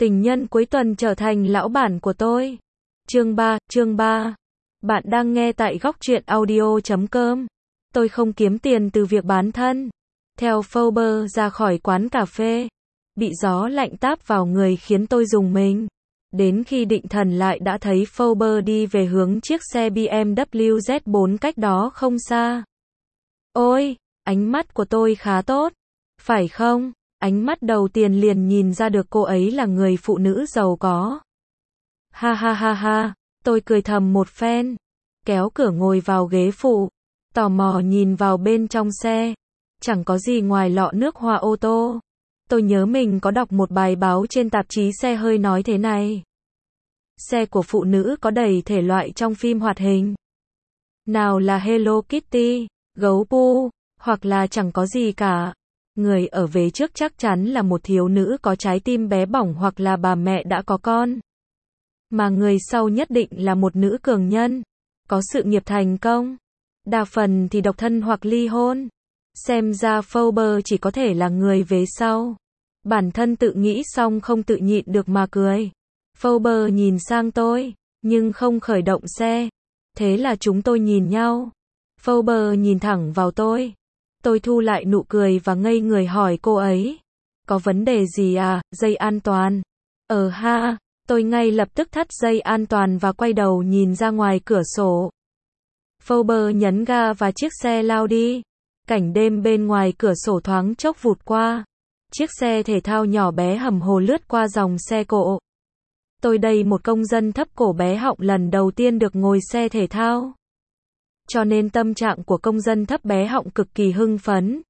Tình nhân cuối tuần trở thành lão bản của tôi. Chương 3. Bạn đang nghe tại góc truyện audio.com. Tôi không kiếm tiền từ việc bán thân. Theo Forbes ra khỏi quán cà phê, bị gió lạnh táp vào người khiến tôi rùng mình. Đến khi định thần lại đã thấy Forbes đi về hướng chiếc xe BMW Z4 cách đó không xa. Ôi, ánh mắt của tôi khá tốt, phải không? Ánh mắt đầu tiên liền nhìn ra được cô ấy là người phụ nữ giàu có. Ha ha ha ha, tôi cười thầm một phen, kéo cửa ngồi vào ghế phụ, tò mò nhìn vào bên trong xe. Chẳng có gì ngoài lọ nước hoa ô tô. Tôi nhớ mình có đọc một bài báo trên tạp chí xe hơi nói thế này. Xe của phụ nữ có đầy thể loại trong phim hoạt hình. Nào là Hello Kitty, gấu Pooh, hoặc là chẳng có gì cả. Người ở vế trước chắc chắn là một thiếu nữ có trái tim bé bỏng hoặc là bà mẹ đã có con. Mà người sau nhất định là một nữ cường nhân, có sự nghiệp thành công. Đa phần thì độc thân hoặc ly hôn. Xem ra Forbes chỉ có thể là người vế sau. Bản thân tự nghĩ xong không tự nhịn được mà cười. Forbes nhìn sang tôi, nhưng không khởi động xe. Thế là chúng tôi nhìn nhau. Forbes nhìn thẳng vào tôi. Tôi thu lại nụ cười và ngây người hỏi cô ấy. Có vấn đề gì à, dây an toàn? Ha, tôi ngay lập tức thắt dây an toàn và quay đầu nhìn ra ngoài cửa sổ. Forbes nhấn ga và chiếc xe lao đi. Cảnh đêm bên ngoài cửa sổ thoáng chốc vụt qua. Chiếc xe thể thao nhỏ bé hầm hồ lướt qua dòng xe cộ. Tôi đây một công dân thấp cổ bé họng lần đầu tiên được ngồi xe thể thao. Cho nên tâm trạng của công dân thấp bé họng cực kỳ hưng phấn.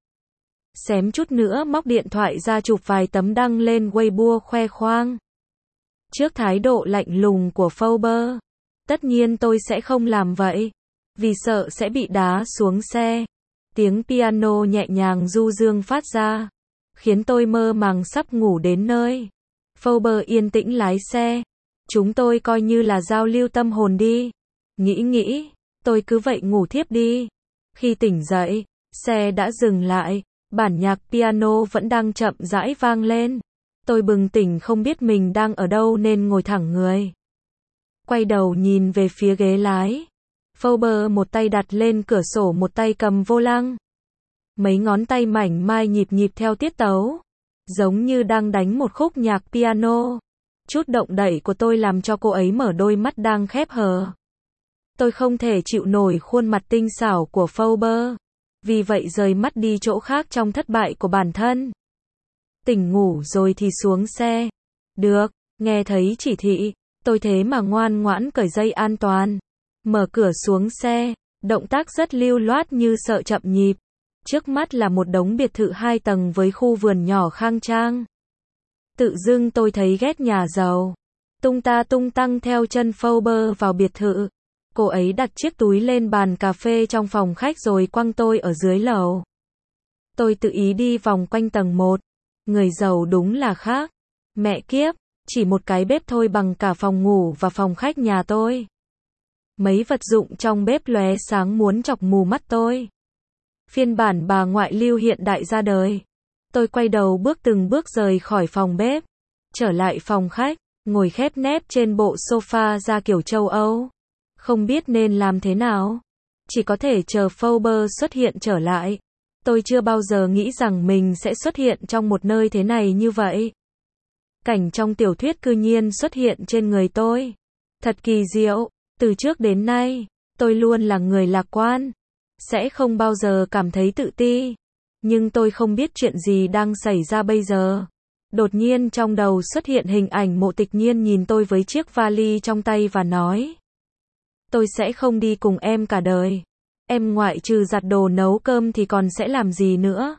Xém chút nữa móc điện thoại ra chụp vài tấm đăng lên Weibo khoe khoang. Trước thái độ lạnh lùng của Forbes, tất nhiên tôi sẽ không làm vậy, vì sợ sẽ bị đá xuống xe. Tiếng piano nhẹ nhàng du dương phát ra, khiến tôi mơ màng sắp ngủ đến nơi. Forbes yên tĩnh lái xe. Chúng tôi coi như là giao lưu tâm hồn đi. Nghĩ, tôi cứ vậy ngủ thiếp đi. Khi tỉnh dậy, xe đã dừng lại, bản nhạc piano vẫn đang chậm rãi vang lên. Tôi bừng tỉnh không biết mình đang ở đâu nên ngồi thẳng người. Quay đầu nhìn về phía ghế lái. Forbes một tay đặt lên cửa sổ một tay cầm vô lăng. Mấy ngón tay mảnh mai nhịp theo tiết tấu, giống như đang đánh một khúc nhạc piano. Chút động đậy của tôi làm cho cô ấy mở đôi mắt đang khép hờ. Tôi không thể chịu nổi khuôn mặt tinh xảo của Forbes, vì vậy rời mắt đi chỗ khác trong thất bại của bản thân. Tỉnh ngủ rồi thì xuống xe. Được, nghe thấy chỉ thị, tôi thế mà ngoan ngoãn cởi dây an toàn. Mở cửa xuống xe, động tác rất lưu loát như sợ chậm nhịp. Trước mắt là một đống biệt thự 2 tầng với khu vườn nhỏ khang trang. Tự dưng tôi thấy ghét nhà giàu. Tung tăng theo chân Forbes vào biệt thự. Cô ấy đặt chiếc túi lên bàn cà phê trong phòng khách rồi quăng tôi ở dưới lầu. Tôi tự ý đi vòng quanh tầng 1. Người giàu đúng là khác. Mẹ kiếp, chỉ một cái bếp thôi bằng cả phòng ngủ và phòng khách nhà tôi. Mấy vật dụng trong bếp lóe sáng muốn chọc mù mắt tôi. Phiên bản bà ngoại lưu hiện đại ra đời. Tôi quay đầu từng bước rời khỏi phòng bếp, trở lại phòng khách, ngồi khép nép trên bộ sofa da kiểu châu Âu. Không biết nên làm thế nào, chỉ có thể chờ Forbes xuất hiện trở lại. Tôi chưa bao giờ nghĩ rằng mình sẽ xuất hiện trong một nơi thế này như vậy. Cảnh trong tiểu thuyết cư nhiên xuất hiện trên người tôi. Thật kỳ diệu, từ trước đến nay, tôi luôn là người lạc quan, sẽ không bao giờ cảm thấy tự ti. Nhưng tôi không biết chuyện gì đang xảy ra bây giờ. Đột nhiên trong đầu xuất hiện hình ảnh Mộ Tịch Nhiên nhìn tôi với chiếc vali trong tay và nói. Tôi sẽ không đi cùng em cả đời. Em ngoại trừ giặt đồ nấu cơm thì còn sẽ làm gì nữa.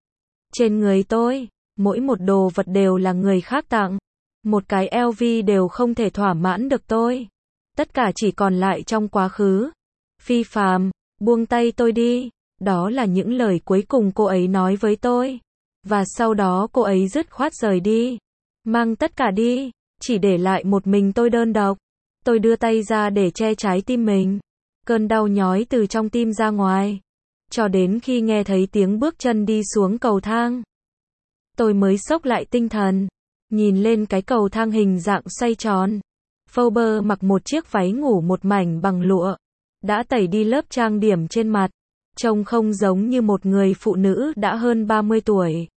Trên người tôi, mỗi một đồ vật đều là người khác tặng. Một cái LV đều không thể thỏa mãn được tôi. Tất cả chỉ còn lại trong quá khứ. Phi phàm, buông tay tôi đi. Đó là những lời cuối cùng cô ấy nói với tôi. Và sau đó cô ấy dứt khoát rời đi. Mang tất cả đi, chỉ để lại một mình tôi đơn độc. Tôi đưa tay ra để che trái tim mình. Cơn đau nhói từ trong tim ra ngoài. Cho đến khi nghe thấy tiếng bước chân đi xuống cầu thang. Tôi mới xốc lại tinh thần. Nhìn lên cái cầu thang hình dạng xoay tròn. Phoebe mặc một chiếc váy ngủ một mảnh bằng lụa. Đã tẩy đi lớp trang điểm trên mặt. Trông không giống như một người phụ nữ đã hơn 30 tuổi.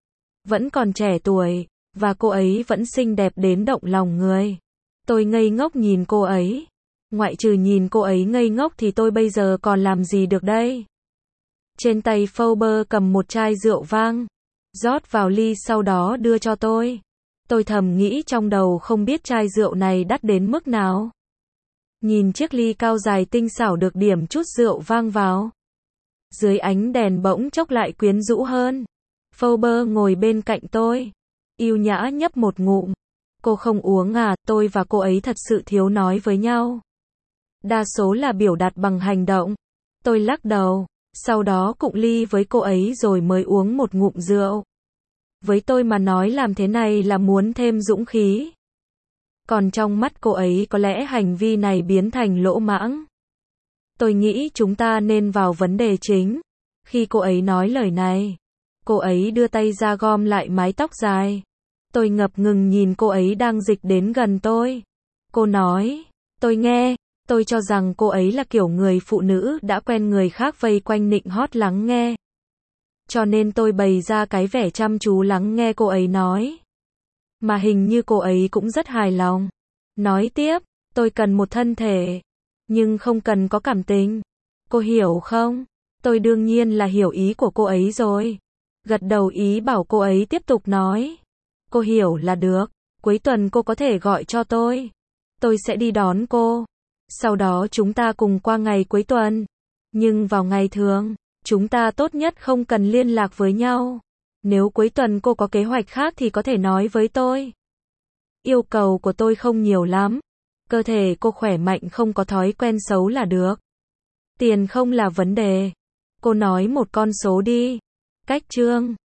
Vẫn còn trẻ tuổi, và cô ấy vẫn xinh đẹp đến động lòng người. Tôi ngây ngốc nhìn cô ấy. Ngoại trừ nhìn cô ấy ngây ngốc thì tôi bây giờ còn làm gì được đây? Trên tay Phoebe cầm một chai rượu vang. Rót vào ly sau đó đưa cho tôi. Tôi thầm nghĩ trong đầu không biết chai rượu này đắt đến mức nào. Nhìn chiếc ly cao dài tinh xảo được điểm chút rượu vang vào. Dưới ánh đèn bỗng chốc lại quyến rũ hơn. Phoebe ngồi bên cạnh tôi. Yêu nhã nhấp một ngụm. Cô không uống à? Tôi và cô ấy thật sự thiếu nói với nhau. Đa số là biểu đạt bằng hành động. Tôi lắc đầu. Sau đó cụng ly với cô ấy rồi mới uống một ngụm rượu. Với tôi mà nói làm thế này là muốn thêm dũng khí. Còn trong mắt cô ấy có lẽ hành vi này biến thành lỗ mãng. Tôi nghĩ chúng ta nên vào vấn đề chính. Khi cô ấy nói lời này, cô ấy đưa tay ra gom lại mái tóc dài. Tôi ngập ngừng nhìn cô ấy đang dịch đến gần tôi. Cô nói, tôi nghe, tôi cho rằng cô ấy là kiểu người phụ nữ đã quen người khác vây quanh nịnh hót lắng nghe. Cho nên tôi bày ra cái vẻ chăm chú lắng nghe cô ấy nói. Mà hình như cô ấy cũng rất hài lòng. Nói tiếp, tôi cần một thân thể, nhưng không cần có cảm tình. Cô hiểu không? Tôi đương nhiên là hiểu ý của cô ấy rồi. Gật đầu ý bảo cô ấy tiếp tục nói. Cô hiểu là được. Cuối tuần cô có thể gọi cho tôi. Tôi sẽ đi đón cô. Sau đó chúng ta cùng qua ngày cuối tuần. Nhưng vào ngày thường, chúng ta tốt nhất không cần liên lạc với nhau. Nếu cuối tuần cô có kế hoạch khác thì có thể nói với tôi. Yêu cầu của tôi không nhiều lắm. Cơ thể cô khỏe mạnh không có thói quen xấu là được. Tiền không là vấn đề. Cô nói một con số đi. Cách chương.